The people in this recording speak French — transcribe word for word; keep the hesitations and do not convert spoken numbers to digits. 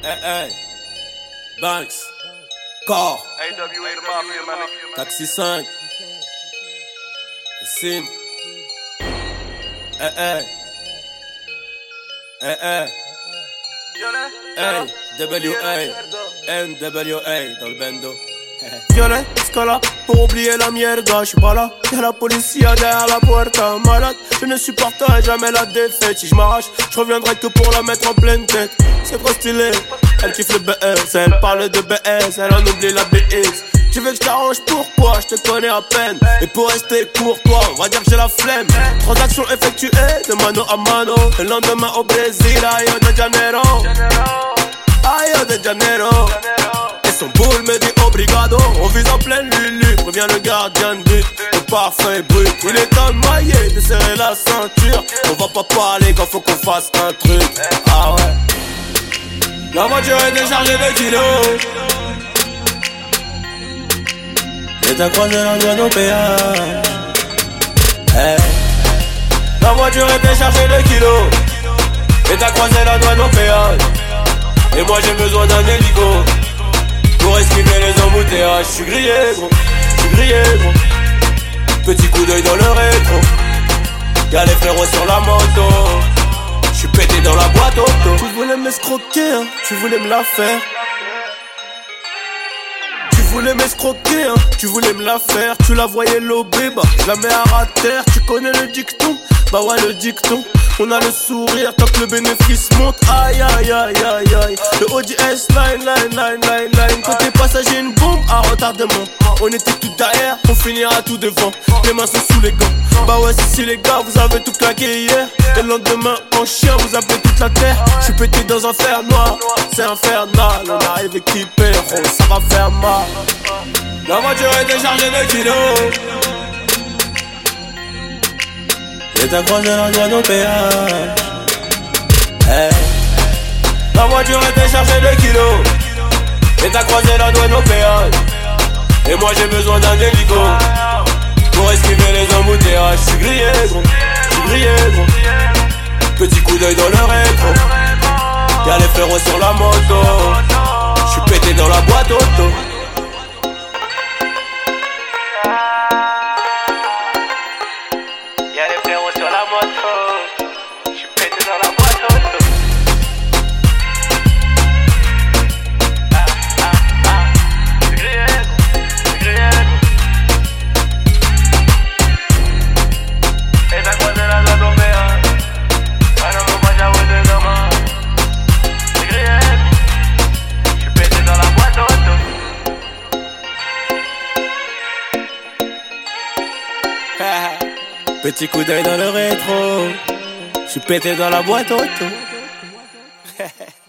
Hey, hey. Banks. Core. A W A the Mafia, my nigga. Taxi cinq. Sin. Hey, hey. Hey, hey. Hey, W A. N W A dans le bando. Violet, Scala, pour oublier la mierda, j'suis pas là. Y'a la policia derrière la puerta, malade. Je ne supporterai jamais la défaite. Si je m'arrache, je reviendrai que pour la mettre en pleine tête. C'est trop stylé, elle kiffe le B S. Elle parle de B S, elle en oublie la B X. Tu veux que je t'arrange, pourquoi? Je te connais à peine. Et pour rester courtois, on va dire que j'ai la flemme. Transaction effectuée de mano à mano. Le lendemain au Brésil, à Rio de Janeiro. À Rio de Janeiro. Et son boule me dit obrigado. On vise en pleine lulu, revient le gardien de but. Le parfum est brut, il est temps de mailler, de serrer la ceinture. On va pas parler quand faut qu'on fasse un truc. Ah ouais. La voiture est déchargée de kilos. Et t'as croisé la douane au péage. Hey. La voiture est déchargée de kilos. Et t'as croisé la douane au péage. Et moi j'ai besoin d'un hélico pour esquiver les embouteillages. J'suis grillé gros, j'suis grillé gros. Petit coup d'œil dans le rétro. Y'a les frérots sur la moto. J'suis pété dans la boîte auto. Tu voulais m'escroquer, hein, tu voulais me la faire. Tu voulais m'escroquer, hein, tu voulais me la faire. Tu la voyais lober, bah je la mets à ras terre. Tu connais le dicton, bah ouais le dicton. On a le sourire tant que le bénéfice monte. Aïe aïe aïe aïe aïe. Le Audi S line line line line line. Côté passager une bombe à retardement. On était tout derrière, on finira tout devant. Les mains sont sous les gants. Bah ouais si si les gars vous avez tout claqué hier. Et le lendemain en chien vous appelez toute la terre. J'suis pété dans un fer noir, c'est infernal. On arrive équipé, oh, ça va faire mal. La voiture est déchargée de kilos. Et t'as croisé la douane au péage. Hey. La voiture est déchargée de kilos. Et t'as croisé la douane au péage. Et moi j'ai besoin d'un hélico pour esquiver les embouteillages. J'suis grillé gros, j'suis grillé gros. Petit coup d'œil dans le rétro. Y'a les frérots sur la moto. J'suis pété dans la boîte auto. Y'a les frérots sur la moto. J'suis pété dans la boîte auto. Ah, ah, ah. J'suis grillé, j'suis grillé. Et t'as croisé la douane au péage. Ah non, faut pas j'avoue de demain. J'suis grillé. J'suis pété dans la boîte auto. Petit coup d'œil dans le rétro. J'suis pété dans la boîte auto.